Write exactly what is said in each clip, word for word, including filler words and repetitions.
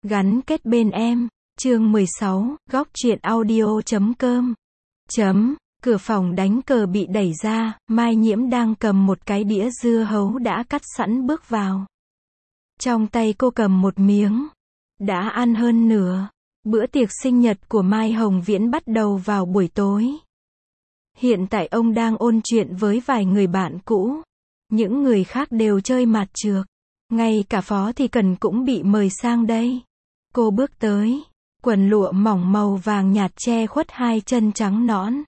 Gắn kết bên em. Chương mười sáu, góc truyện audio chấm com. Chấm, cửa phòng đánh cờ bị đẩy ra, Mai Nhiễm đang cầm một cái đĩa dưa hấu đã cắt sẵn bước vào. Trong tay cô cầm một miếng. Đã ăn hơn nửa. Bữa tiệc sinh nhật của Mai Hồng Viễn bắt đầu vào buổi tối. Hiện tại ông đang ôn chuyện với vài người bạn cũ. Những người khác đều chơi mạt chược. Ngay cả Phó Thị Cần cũng bị mời sang đây. Cô bước tới. Quần lụa mỏng màu vàng nhạt che khuất hai chân trắng nõn.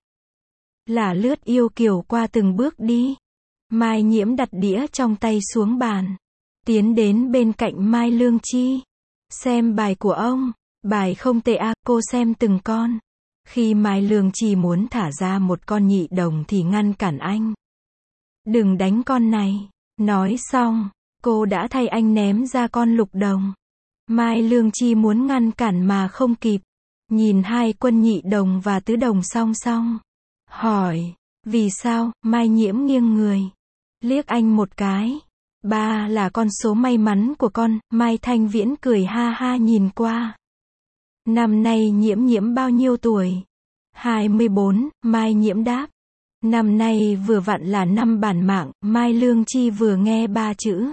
Là lướt yêu kiều qua từng bước đi. Mai Nhiễm đặt đĩa trong tay xuống bàn. Tiến đến bên cạnh Mai Lương Chi. Xem bài của ông. Bài không tệ à, cô xem từng con. Khi Mai Lương Chi muốn thả ra một con nhị đồng thì ngăn cản anh. Đừng đánh con này. Nói xong, cô đã thay anh ném ra con lục đồng. Mai Lương Chi muốn ngăn cản mà không kịp. Nhìn hai quân nhị đồng và tứ đồng song song. Hỏi, vì sao? Mai Nhiễm nghiêng người. Liếc anh một cái. Ba là con số may mắn của con. Mai Thanh Viễn cười ha ha nhìn qua. Năm nay Nhiễm Nhiễm bao nhiêu tuổi? hai mươi bốn, Mai Nhiễm đáp. Năm nay vừa vặn là năm bản mạng. Mai Lương Chi vừa nghe ba chữ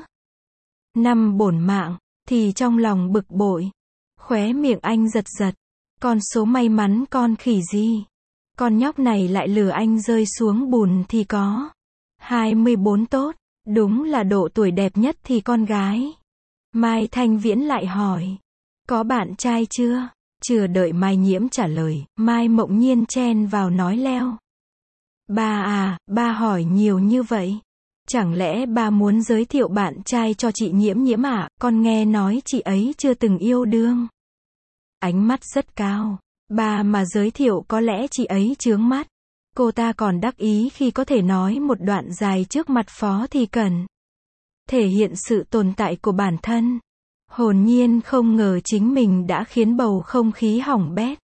năm bổn mạng thì trong lòng bực bội. Khóe miệng anh giật giật. Con số may mắn con khỉ gì? Con nhóc này lại lừa anh rơi xuống bùn thì có. hai mươi bốn tốt. Đúng là độ tuổi đẹp nhất thì con gái. Mai Thanh Viễn lại hỏi. Có bạn trai chưa? Chưa đợi Mai Nhiễm trả lời, Mai Mộng Nhiên chen vào nói leo. Ba à, ba hỏi nhiều như vậy. Chẳng lẽ ba muốn giới thiệu bạn trai cho chị Nhiễm Nhiễm à? Con nghe nói chị ấy chưa từng yêu đương. Ánh mắt rất cao. Ba mà giới thiệu có lẽ chị ấy chướng mắt. Cô ta còn đắc ý khi có thể nói một đoạn dài trước mặt Phó Thị Cần. Thể hiện sự tồn tại của bản thân. Hồn nhiên không ngờ chính mình đã khiến bầu không khí hỏng bét.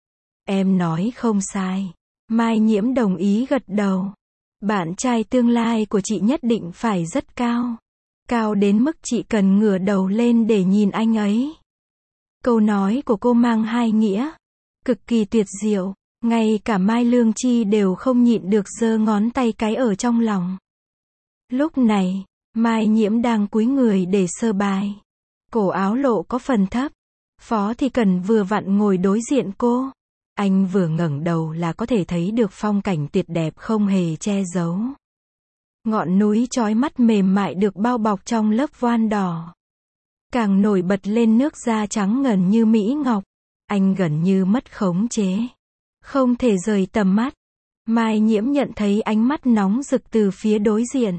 Em nói không sai. Mai Nhiễm đồng ý gật đầu. Bạn trai tương lai của chị nhất định phải rất cao. Cao đến mức chị cần ngửa đầu lên để nhìn anh ấy. Câu nói của cô mang hai nghĩa. Cực kỳ tuyệt diệu. Ngay cả Mai Lương Chi đều không nhịn được giơ ngón tay cái ở trong lòng. Lúc này, Mai Nhiễm đang cúi người để sơ bài. Cổ áo lộ có phần thấp. Phó Thị Cần vừa vặn ngồi đối diện cô. Anh vừa ngẩng đầu là có thể thấy được phong cảnh tuyệt đẹp không hề che giấu. Ngọn núi chói mắt mềm mại được bao bọc trong lớp voan đỏ. Càng nổi bật lên nước da trắng ngần như mỹ ngọc. Anh gần như mất khống chế. Không thể rời tầm mắt. Mai Nhiễm nhận thấy ánh mắt nóng rực từ phía đối diện.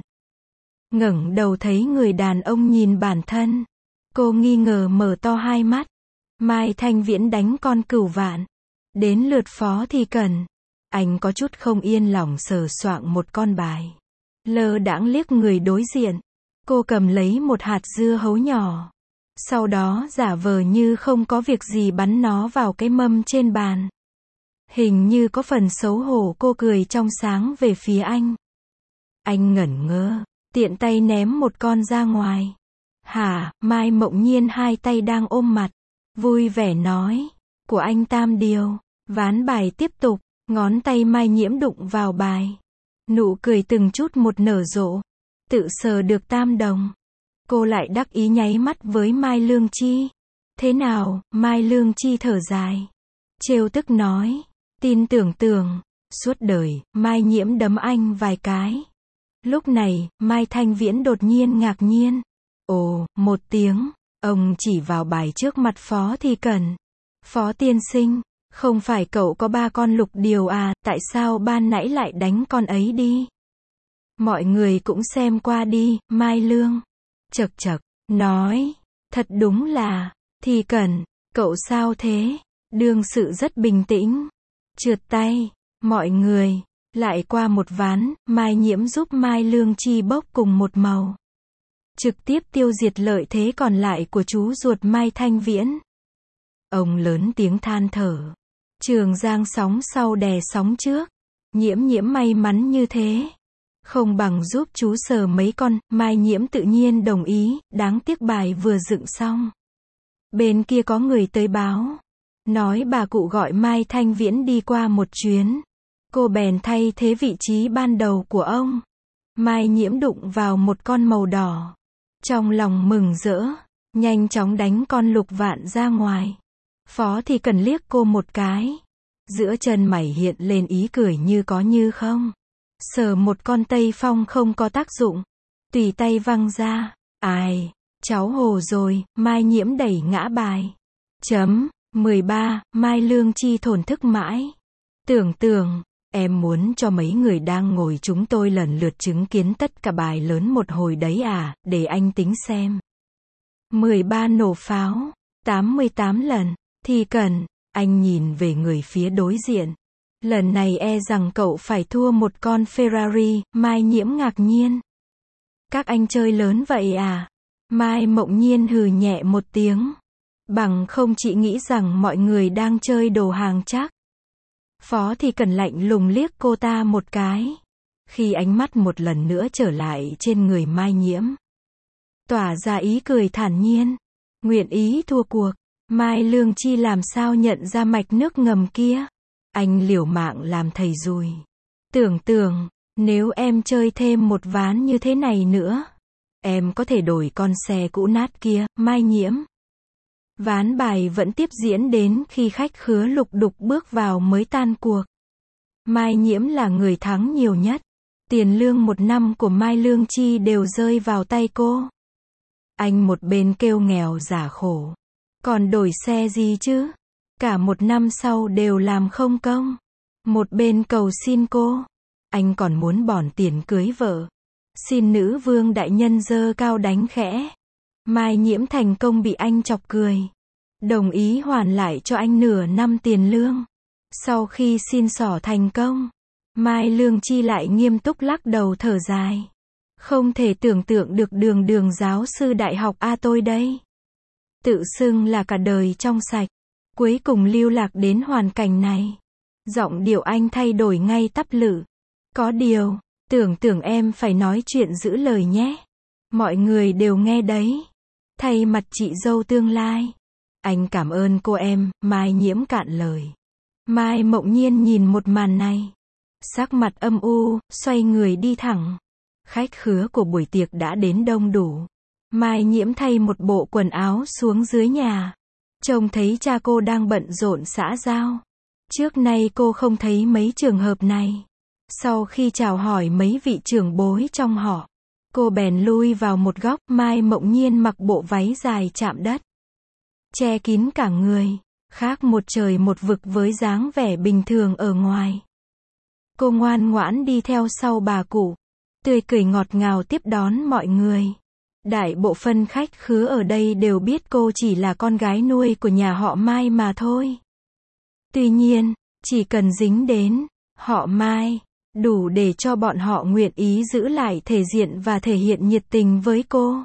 Ngẩng đầu thấy người đàn ông nhìn bản thân. Cô nghi ngờ mở to hai mắt. Mai Thanh Viễn đánh con cửu vạn. Đến lượt Phó Thị Cần. Anh có chút không yên lòng sờ soạng một con bài. Lơ đãng liếc người đối diện. Cô cầm lấy một hạt dưa hấu nhỏ. Sau đó giả vờ như không có việc gì bắn nó vào cái mâm trên bàn. Hình như có phần xấu hổ cô cười trong sáng về phía anh. Anh ngẩn ngơ. Tiện tay ném một con ra ngoài. Hả? Mai Mộng Nhiên hai tay đang ôm mặt. Vui vẻ nói. Của anh tam điều. Ván bài tiếp tục. Ngón tay Mai Nhiễm đụng vào bài. Nụ cười từng chút một nở rộ. Tự sờ được tam đồng. Cô lại đắc ý nháy mắt với Mai Lương Chi. Thế nào? Mai Lương Chi thở dài. Trêu tức nói. Tin tưởng tưởng. Suốt đời, Mai Nhiễm đấm anh vài cái. Lúc này, Mai Thanh Viễn đột nhiên ngạc nhiên. Ồ, một tiếng. Ông chỉ vào bài trước mặt Phó Thị Cần. Phó tiên sinh, không phải cậu có ba con lục điều à, tại sao ban nãy lại đánh con ấy đi? Mọi người cũng xem qua đi, Mai Lương. Chật chật, nói. Thật đúng là, Thị Cần, cậu sao thế? Đương sự rất bình tĩnh. Trượt tay, mọi người. Lại qua một ván, Mai Nhiễm giúp Mai Lương Chi bốc cùng một màu. Trực tiếp tiêu diệt lợi thế còn lại của chú ruột Mai Thanh Viễn. Ông lớn tiếng than thở. Trường giang sóng sau đè sóng trước. Nhiễm Nhiễm may mắn như thế. Không bằng giúp chú sờ mấy con. Mai Nhiễm tự nhiên đồng ý. Đáng tiếc bài vừa dựng xong. Bên kia có người tới báo. Nói bà cụ gọi Mai Thanh Viễn đi qua một chuyến. Cô bèn thay thế vị trí ban đầu của ông. Mai Nhiễm đụng vào một con màu đỏ. Trong lòng mừng rỡ, nhanh chóng đánh con lục vạn ra ngoài. Phó thì cần liếc cô một cái. Giữa chân mày hiện lên ý cười như có như không. Sờ một con tây phong không có tác dụng. Tùy tay văng ra. Ai, cháu hồ rồi, Mai Nhiễm đẩy ngã bài. Chấm, mười ba, Mai Lương Chi thổn thức mãi. Tưởng tưởng, em muốn cho mấy người đang ngồi chúng tôi lần lượt chứng kiến tất cả bài lớn một hồi đấy à, để anh tính xem. mười ba nổ pháo, tám mươi tám lần, thì cần, anh nhìn về người phía đối diện. Lần này e rằng cậu phải thua một con Ferrari, Mai Nhiễm ngạc nhiên. Các anh chơi lớn vậy à? Mai Mộng Nhiên hừ nhẹ một tiếng. Bằng không chị nghĩ rằng mọi người đang chơi đồ hàng chắc. Phó thì cần lạnh lùng liếc cô ta một cái. Khi ánh mắt một lần nữa trở lại trên người Mai Nhiễm. Tỏa ra ý cười thản nhiên. Nguyện ý thua cuộc. Mai Lương Chi làm sao nhận ra mạch nước ngầm kia. Anh liều mạng làm thầy dùi. Tưởng tượng, nếu em chơi thêm một ván như thế này nữa, em có thể đổi con xe cũ nát kia, Mai Nhiễm. Ván bài vẫn tiếp diễn đến khi khách khứa lục đục bước vào mới tan cuộc. Mai Nhiễm là người thắng nhiều nhất. Tiền lương một năm của Mai Lương Chi đều rơi vào tay cô. Anh một bên kêu nghèo giả khổ. Còn đổi xe gì chứ? Cả một năm sau đều làm không công. Một bên cầu xin cô. Anh còn muốn bòn tiền cưới vợ. Xin nữ vương đại nhân giơ cao đánh khẽ. Mai Nhiễm thành công bị anh chọc cười. Đồng ý hoàn lại cho anh nửa năm tiền lương. Sau khi xin xỏ thành công, Mai Lương Chi lại nghiêm túc lắc đầu thở dài. Không thể tưởng tượng được đường đường giáo sư đại học A tôi đây. Tự xưng là cả đời trong sạch. Cuối cùng lưu lạc đến hoàn cảnh này. Giọng điệu anh thay đổi ngay tắp lự. Có điều, tưởng tưởng em phải nói chuyện giữ lời nhé. Mọi người đều nghe đấy. Thay mặt chị dâu tương lai. Anh cảm ơn cô em, Mai Nhiễm cạn lời. Mai Mộng Nhiên nhìn một màn này. Sắc mặt âm u, xoay người đi thẳng. Khách khứa của buổi tiệc đã đến đông đủ. Mai Nhiễm thay một bộ quần áo xuống dưới nhà. Trông thấy cha cô đang bận rộn xã giao. Trước nay cô không thấy mấy trường hợp này. Sau khi chào hỏi mấy vị trưởng bối trong họ, cô bèn lui vào một góc. Mai Mộng Nhiên mặc bộ váy dài chạm đất, che kín cả người, khác một trời một vực với dáng vẻ bình thường ở ngoài. Cô ngoan ngoãn đi theo sau bà cụ, tươi cười ngọt ngào tiếp đón mọi người. Đại bộ phân khách khứa ở đây đều biết cô chỉ là con gái nuôi của nhà họ Mai mà thôi. Tuy nhiên, chỉ cần dính đến họ Mai, đủ để cho bọn họ nguyện ý giữ lại thể diện và thể hiện nhiệt tình với cô.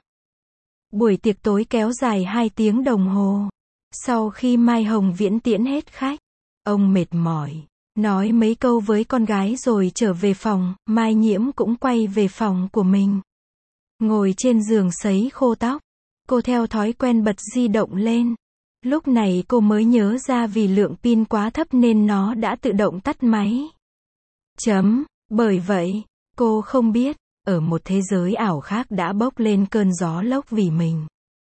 Buổi tiệc tối kéo dài hai tiếng đồng hồ. Sau khi Mai Hồng Viễn tiễn hết khách, ông mệt mỏi, nói mấy câu với con gái rồi trở về phòng. Mai Nhiễm cũng quay về phòng của mình. Ngồi trên giường sấy khô tóc, cô theo thói quen bật di động lên. Lúc này cô mới nhớ ra vì lượng pin quá thấp nên nó đã tự động tắt máy. Chấm, bởi vậy, cô không biết, ở một thế giới ảo khác đã bốc lên cơn gió lốc vì mình.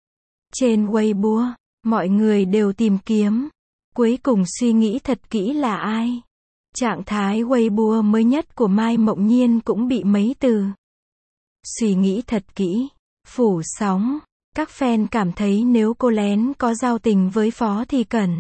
Trên Weibo, mọi người đều tìm kiếm. Cuối cùng suy nghĩ thật kỹ là ai. Trạng thái Weibo mới nhất của Mai Mộng Nhiên cũng bị mấy từ suy nghĩ thật kỹ phủ sóng. Các fan cảm thấy nếu cô lén có giao tình với Phó Thì Cẩn,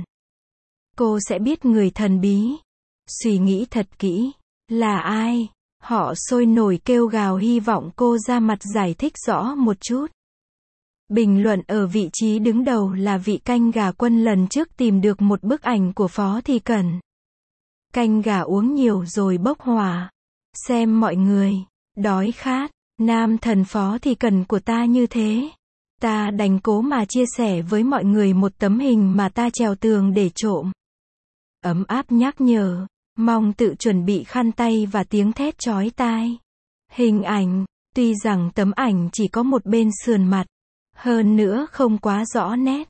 cô sẽ biết người thần bí. Suy nghĩ thật kỹ là ai? Họ sôi nổi kêu gào hy vọng cô ra mặt giải thích rõ một chút. Bình luận ở vị trí đứng đầu là vị canh gà quân lần trước tìm được một bức ảnh của Phó Thì Cẩn. Canh gà uống nhiều rồi bốc hỏa. Xem mọi người, đói khát, nam thần Phó Thì Cẩn của ta như thế. Ta đành cố mà chia sẻ với mọi người một tấm hình mà ta trèo tường để trộm. Ấm áp nhắc nhở, mong tự chuẩn bị khăn tay và tiếng thét chói tai. Hình ảnh, tuy rằng tấm ảnh chỉ có một bên sườn mặt, hơn nữa không quá rõ nét.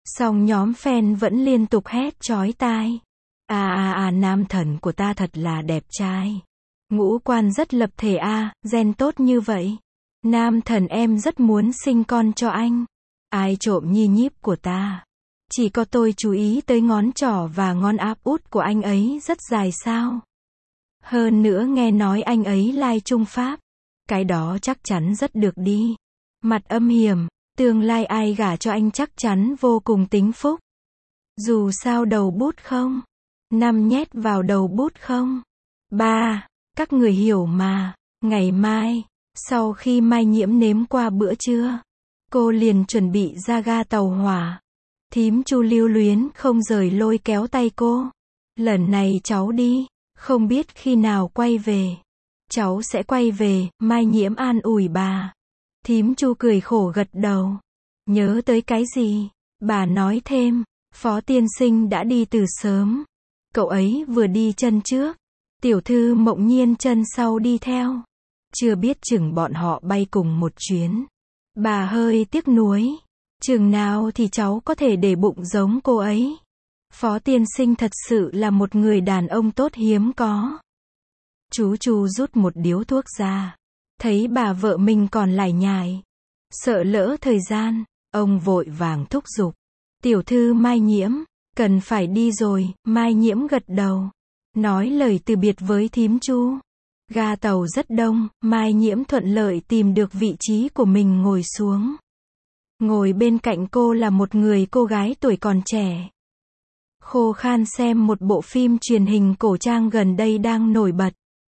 Song nhóm fan vẫn liên tục hét chói tai. À à à nam thần của ta thật là đẹp trai. Ngũ quan rất lập thể a, gen tốt như vậy. Nam thần em rất muốn sinh con cho anh. Ai trộm nhi nhíp của ta? Chỉ có tôi chú ý tới ngón trỏ và ngón áp út của anh ấy rất dài sao? Hơn nữa nghe nói anh ấy lai Trung Pháp. Cái đó chắc chắn rất được đi. Mặt âm hiểm, tương lai ai gả cho anh chắc chắn vô cùng tính phúc. Dù sao đầu bút không? Năm nhét vào đầu bút không? Ba, các người hiểu mà. Ngày mai, sau khi Mai Nhiễm nếm qua bữa trưa, cô liền chuẩn bị ra ga tàu hỏa. Thím Chu lưu luyến không rời lôi kéo tay cô. Lần này cháu đi, không biết khi nào quay về. Cháu sẽ quay về, Mai Nhiễm an ủi bà. Thím Chu cười khổ gật đầu. Nhớ tới cái gì? Bà nói thêm, Phó tiên sinh đã đi từ sớm. Cậu ấy vừa đi chân trước, tiểu thư Mộng Nhiên chân sau đi theo. Chưa biết chừng bọn họ bay cùng một chuyến. Bà hơi tiếc nuối. Chừng nào thì cháu có thể để bụng giống cô ấy. Phó tiên sinh thật sự là một người đàn ông tốt hiếm có. Chú Chu rút một điếu thuốc ra. Thấy bà vợ mình còn lải nhải. Sợ lỡ thời gian, ông vội vàng thúc giục. Tiểu thư Mai Nhiễm, cần phải đi rồi. Mai Nhiễm gật đầu. Nói lời từ biệt với thím Chu. Ga tàu rất đông, Mai Nhiễm thuận lợi tìm được vị trí của mình ngồi xuống. Ngồi bên cạnh cô là một người cô gái tuổi còn trẻ. Khô khan xem một bộ phim truyền hình cổ trang gần đây đang nổi bật.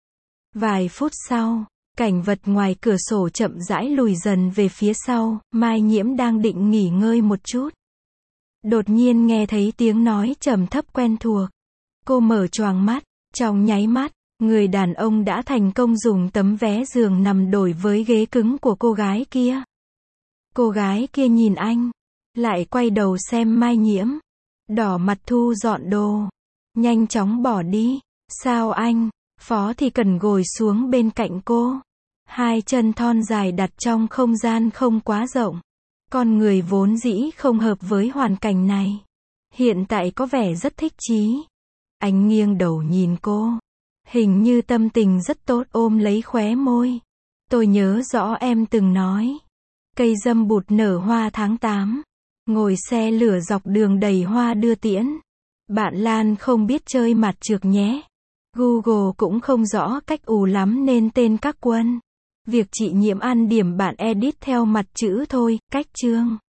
Vài phút sau, cảnh vật ngoài cửa sổ chậm rãi lùi dần về phía sau, Mai Nhiễm đang định nghỉ ngơi một chút. Đột nhiên nghe thấy tiếng nói trầm thấp quen thuộc. Cô mở choàng mắt, trong nháy mắt, người đàn ông đã thành công dùng tấm vé giường nằm đổi với ghế cứng của cô gái kia. Cô gái kia nhìn anh, lại quay đầu xem Mai Nhiễm. Đỏ mặt thu dọn đồ. Nhanh chóng bỏ đi. Sao anh? Phó thì cần ngồi xuống bên cạnh cô. Hai chân thon dài đặt trong không gian không quá rộng. Con người vốn dĩ không hợp với hoàn cảnh này. Hiện tại có vẻ rất thích chí. Anh nghiêng đầu nhìn cô. Hình như tâm tình rất tốt ôm lấy khóe môi. Tôi nhớ rõ em từng nói. Cây dâm bụt nở hoa tháng tám. Ngồi xe lửa dọc đường đầy hoa đưa tiễn. Bạn Lan không biết chơi mặt trược nhé. Google cũng không rõ cách ù lắm nên tên các quân. Việc chị Nhiễm ăn điểm bạn edit theo mặt chữ thôi, cách chương.